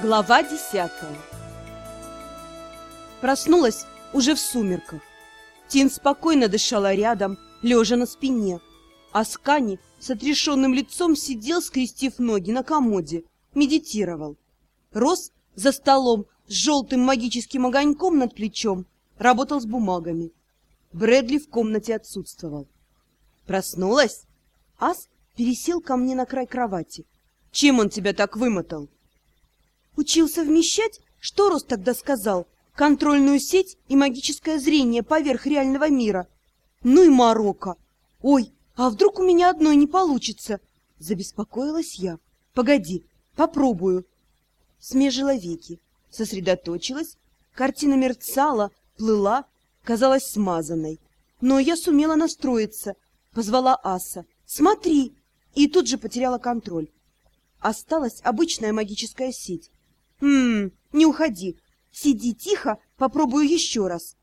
Глава 10. Проснулась уже в сумерках. Тин спокойно дышала рядом, лежа на спине, а Скани с отрешенным лицом сидел, скрестив ноги на комоде, медитировал. Рос за столом с желтым магическим огоньком над плечом работал с бумагами. Брэдли в комнате отсутствовал. «Проснулась?» Ас пересел ко мне на край кровати. «Чем он тебя так вымотал?» Учил совмещать, что Рос тогда сказал, контрольную сеть и магическое зрение поверх реального мира. Ну и морока. Ой, а вдруг у меня одной не получится? Забеспокоилась я. Погоди, попробую. Смежила веки, сосредоточилась, картина мерцала, плыла, казалась смазанной. Но я сумела настроиться, позвала Аса. Смотри! И тут же потеряла контроль. Осталась обычная магическая сеть. Не уходи. Сиди тихо, попробую еще раз.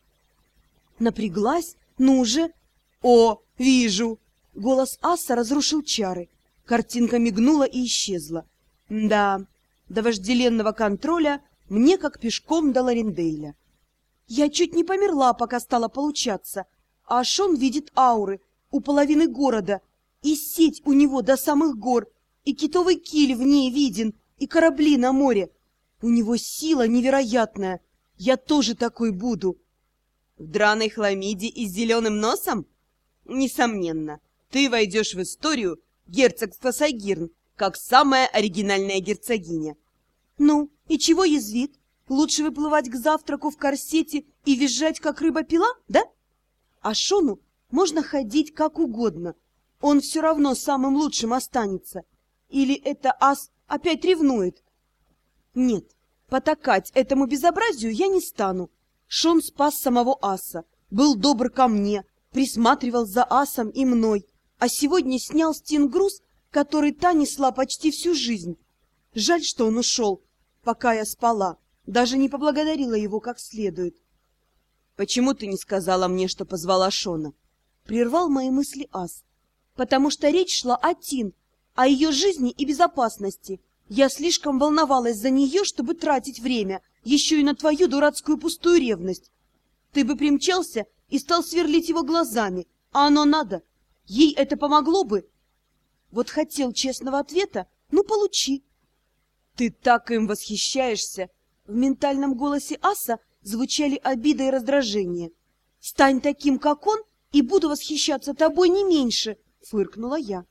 Напряглась, ну же. О, вижу. Голос Аса разрушил чары. Картинка мигнула и исчезла. Да, до вожделенного контроля мне как пешком до Ларендейля. Я чуть не померла, пока стала получаться. А Шон видит ауры у половины города, и сеть у него до самых гор, и китовый киль в ней виден, и корабли на море. У него сила невероятная. Я тоже такой буду. В драной хламиде и с зеленым носом? Несомненно, ты войдешь в историю герцогства Сайгирн, как самая оригинальная герцогиня. Ну, и чего язвит? Лучше выплывать к завтраку в корсете и визжать, как рыба-пила, да? А Шону можно ходить как угодно. Он все равно самым лучшим останется. Или это Ас опять ревнует? Нет, потакать этому безобразию я не стану. Шон спас самого Аса, был добр ко мне, присматривал за Асом и мной, а сегодня снял с Тин груз, который та несла почти всю жизнь. Жаль, что он ушел, пока я спала, даже не поблагодарила его как следует. «Почему ты не сказала мне, что позвала Шона?» Прервал мои мысли Ас. «Потому что речь шла о Тин, о ее жизни и безопасности. Я слишком волновалась за нее, чтобы тратить время еще и на твою дурацкую пустую ревность. Ты бы примчался и стал сверлить его глазами, а оно надо. Ей это помогло бы. Вот хотел честного ответа, ну получи». «Ты так им восхищаешься!» В ментальном голосе Аса звучали обида и раздражение. «Стань таким, как он, и буду восхищаться тобой не меньше!» — фыркнула я.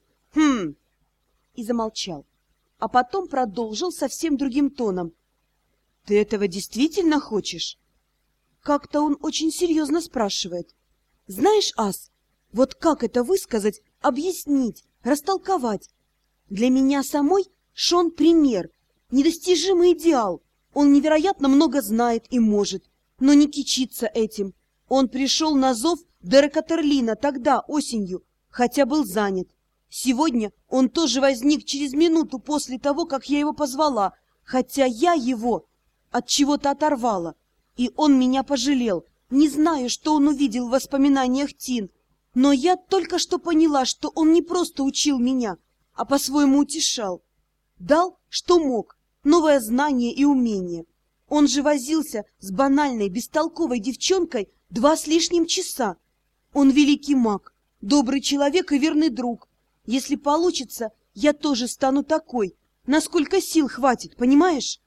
И замолчал. А потом продолжил совсем другим тоном. «Ты этого действительно хочешь?» Как-то он очень серьезно спрашивает. «Знаешь, Ас, вот как это высказать, объяснить, растолковать? Для меня самой Шон пример, недостижимый идеал. Он невероятно много знает и может, но не кичится этим. Он пришел на зов Дерека Терлина тогда, осенью, хотя был занят. Сегодня он тоже возник через минуту после того, как я его позвала, хотя я его от чего-то оторвала. И он меня пожалел. Не знаю, что он увидел в воспоминаниях Тин, но я только что поняла, что он не просто учил меня, а по-своему утешал. Дал, что мог, новое знание и умение. Он же возился с банальной, бестолковой девчонкой 2 с лишним часа. Он великий маг, добрый человек и верный друг. Если получится, я тоже стану такой, насколько сил хватит, понимаешь?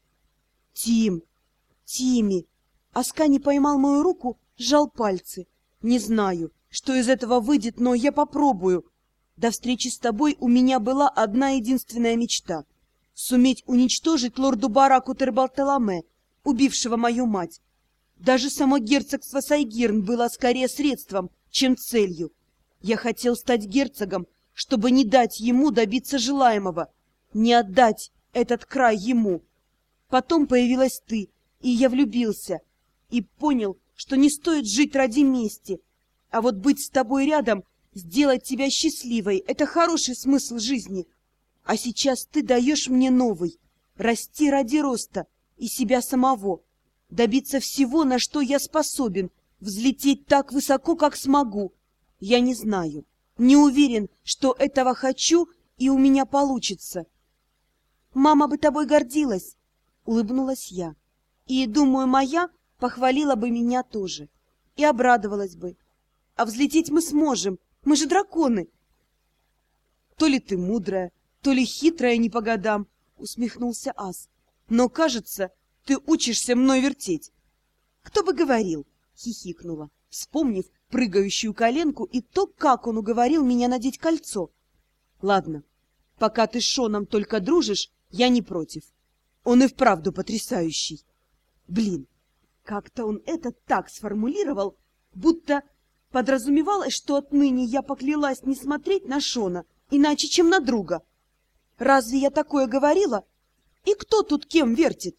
Тимми. Аскани поймал мою руку, сжал пальцы. Не знаю, что из этого выйдет, но я попробую. До встречи с тобой у меня была одна единственная мечта — суметь уничтожить лорду Бараку Тербалтеламе, убившего мою мать. Даже само герцогство Сайгирн было скорее средством, чем целью. Я хотел стать герцогом, чтобы не дать ему добиться желаемого, не отдать этот край ему. Потом появилась ты, и я влюбился, и понял, что не стоит жить ради мести, а вот быть с тобой рядом, сделать тебя счастливой — это хороший смысл жизни. А сейчас ты даешь мне новый — расти ради роста и себя самого, добиться всего, на что я способен, взлететь так высоко, как смогу. Я не знаю. Не уверен, что этого хочу и у меня получится. Мама бы тобой гордилась, улыбнулась я. И, думаю, моя похвалила бы меня тоже. И обрадовалась бы. А взлететь мы сможем, мы же драконы. То ли ты мудрая, то ли хитрая не по годам, усмехнулся ас. Но, кажется, ты учишься мной вертеть. Кто бы говорил, хихикнула, вспомнив прыгающую коленку и то, как он уговорил меня надеть кольцо. Ладно, пока ты с Шоном только дружишь, я не против. Он и вправду потрясающий. Блин, как-то он это так сформулировал, будто подразумевалось, что отныне я поклялась не смотреть на Шона, иначе, чем на друга. Разве я такое говорила? И кто тут кем вертит?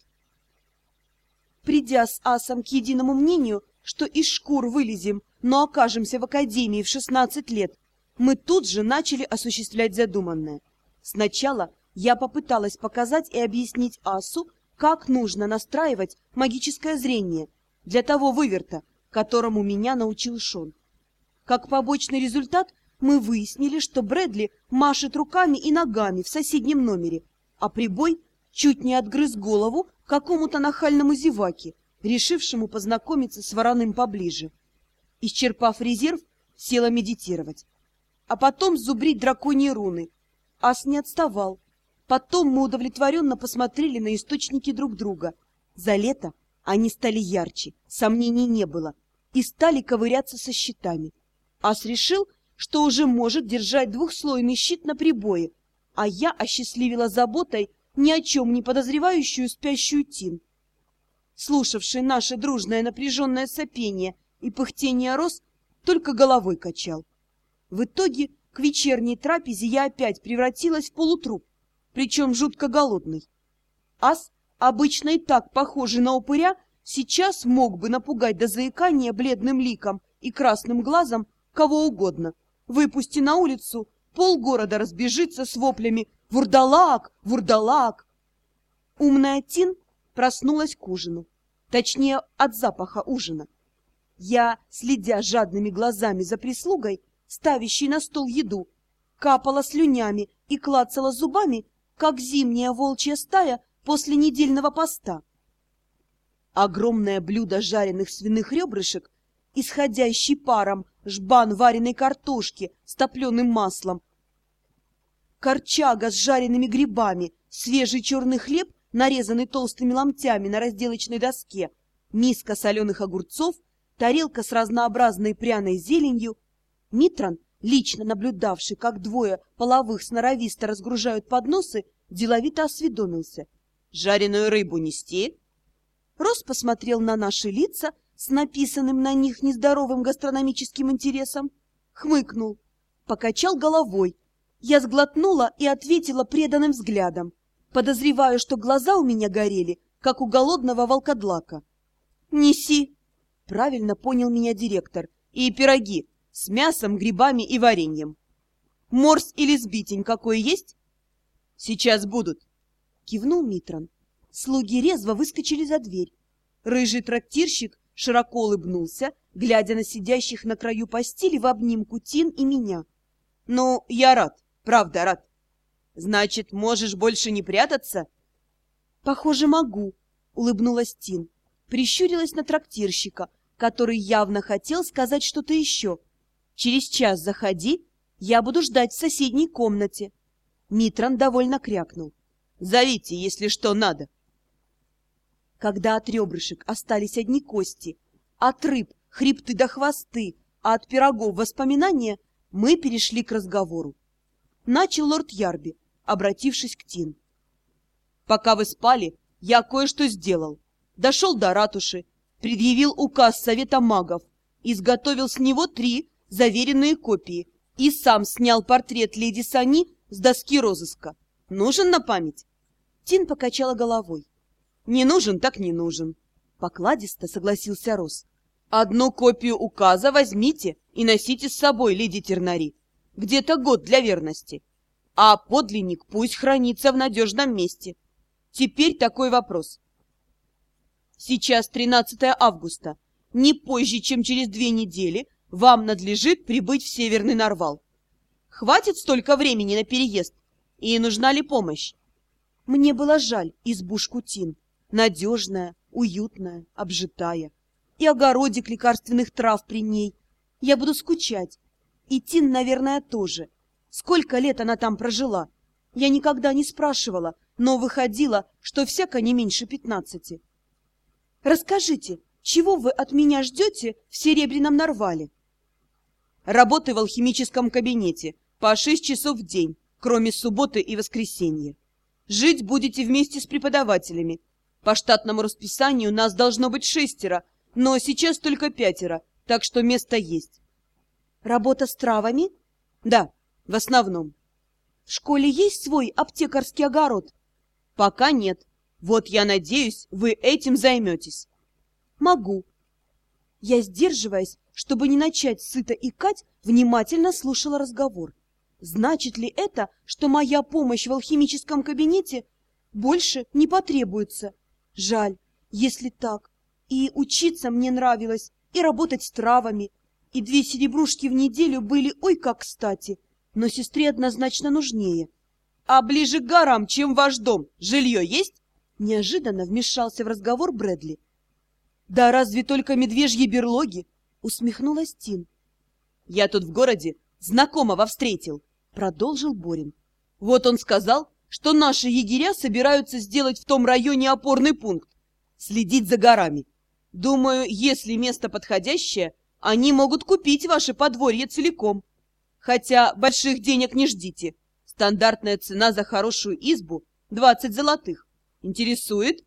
Придя с асом к единому мнению, что из шкур вылезем, но окажемся в академии в 16 лет, мы тут же начали осуществлять задуманное. Сначала я попыталась показать и объяснить асу, как нужно настраивать магическое зрение для того выверта, которому меня научил Шон. Как побочный результат мы выяснили, что Брэдли машет руками и ногами в соседнем номере, а прибой чуть не отгрыз голову какому-то нахальному зеваке, решившему познакомиться с вороным поближе. Исчерпав резерв, села медитировать. А потом зубрить драконьи руны. Ас не отставал. Потом мы удовлетворенно посмотрели на источники друг друга. За лето они стали ярче, сомнений не было, и стали ковыряться со щитами. Ас решил, что уже может держать двухслойный щит на прибое, а я осчастливила заботой ни о чем не подозревающую спящую Тин. Слушавший наше дружное напряженное сопение и пыхтение роз, только головой качал. В итоге к вечерней трапезе я опять превратилась в полутруп, причем жутко голодный. Ас, обычно и так похожий на упыря, сейчас мог бы напугать до заикания бледным ликом и красным глазом кого угодно. Выпусти на улицу, полгорода разбежится с воплями «Вурдалак! Вурдалак!». Умная Тин проснулась к ужину, точнее, от запаха ужина. Я, следя жадными глазами за прислугой, ставящей на стол еду, капала слюнями и клацала зубами, как зимняя волчья стая после недельного поста. Огромное блюдо жареных свиных ребрышек, исходящий паром жбан вареной картошки с топленым маслом, корчага с жареными грибами, свежий черный хлеб, нарезанный толстыми ломтями на разделочной доске, миска соленых огурцов, тарелка с разнообразной пряной зеленью. Митран, лично наблюдавший, как двое половых сноровисто разгружают подносы, деловито осведомился: «Жареную рыбу нести?» Рос посмотрел на наши лица с написанным на них нездоровым гастрономическим интересом, хмыкнул, покачал головой. Я сглотнула и ответила преданным взглядом. Подозреваю, что глаза у меня горели, как у голодного волкодлака. «Неси!» — правильно понял меня директор. «И пироги с мясом, грибами и вареньем. Морс или сбитень какой есть?» «Сейчас будут!» — кивнул Митран. Слуги резво выскочили за дверь. Рыжий трактирщик широко улыбнулся, глядя на сидящих на краю постели в обнимку Тин и меня. «Ну, я рад, правда рад. Значит, можешь больше не прятаться?» «Похоже, могу», — улыбнулась Тин. Прищурилась на трактирщика, который явно хотел сказать что-то еще. «Через час заходи, я буду ждать в соседней комнате». Митран довольно крякнул. «Зовите, если что надо». Когда от ребрышек остались одни кости, от рыб хребты до хвосты, а от пирогов воспоминания, мы перешли к разговору. Начал лорд Ярби, обратившись к Тин. «Пока вы спали, я кое-что сделал. Дошел до ратуши, предъявил указ Совета магов, изготовил с него 3 заверенные копии и сам снял портрет леди Сани с доски розыска. Нужен на память?» Тин покачала головой. «Не нужен, так не нужен», — покладисто согласился Рос. «Одну копию указа возьмите и носите с собой, леди Тернари. Где-то год для верности. А подлинник пусть хранится в надежном месте. Теперь такой вопрос. Сейчас 13 августа. Не позже, чем через 2 недели, вам надлежит прибыть в Северный Нарвал. Хватит столько времени на переезд? И нужна ли помощь?» Мне было жаль избушку Тин. Надежная, уютная, обжитая. И огородик лекарственных трав при ней. Я буду скучать. И Тин, наверное, тоже. Сколько лет она там прожила? Я никогда не спрашивала, но выходило, что всяко не меньше 15. Расскажите, чего вы от меня ждете в Серебряном Нарвале? Работы в алхимическом кабинете по 6 часов в день, кроме субботы и воскресенья. Жить будете вместе с преподавателями. По штатному расписанию нас должно быть 6, но сейчас только 5, так что место есть. Работа с травами? Да, в основном. В школе есть свой аптекарский огород? Пока нет. Вот я надеюсь, вы этим займетесь. Могу. Я, сдерживаясь, чтобы не начать сыто икать, внимательно слушала разговор. Значит ли это, что моя помощь в алхимическом кабинете больше не потребуется? Жаль, если так. И учиться мне нравилось, и работать с травами, и 2 серебрушки в неделю были ой как кстати, но сестре однозначно нужнее. А ближе к горам, чем ваш дом, жилье есть? Неожиданно вмешался в разговор Брэдли. Да разве только медвежьи берлоги? Усмехнулась Тин. Я тут в городе знакомого встретил, продолжил Борин. Вот он сказал, что наши егеря собираются сделать в том районе опорный пункт, следить за горами. Думаю, если место подходящее, они могут купить ваше подворье целиком. Хотя больших денег не ждите. Стандартная цена за хорошую избу — 20 золотых. Интересует?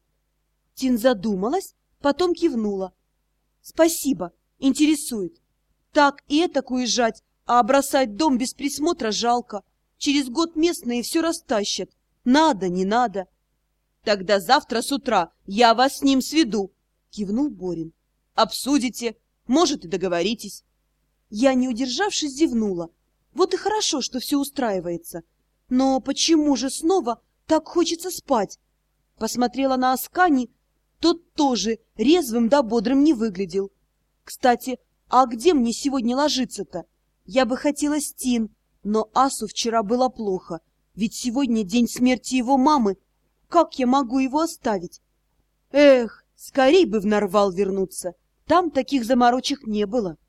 Тин задумалась, потом кивнула. Спасибо, интересует. Так и этак уезжать, а бросать дом без присмотра жалко. Через год местные все растащат. Надо, не надо. Тогда завтра с утра я вас с ним сведу, кивнул Борин. Обсудите, может, и договоритесь. Я, не удержавшись, зевнула. Вот и хорошо, что все устраивается. Но почему же снова так хочется спать? Посмотрела на Аскани, тот тоже резвым да бодрым не выглядел. Кстати, а где мне сегодня ложиться-то? Я бы хотела с Тин, но Асу вчера было плохо, ведь сегодня день смерти его мамы. Как я могу его оставить? Эх, скорей бы в Нарвал вернуться, там таких заморочек не было.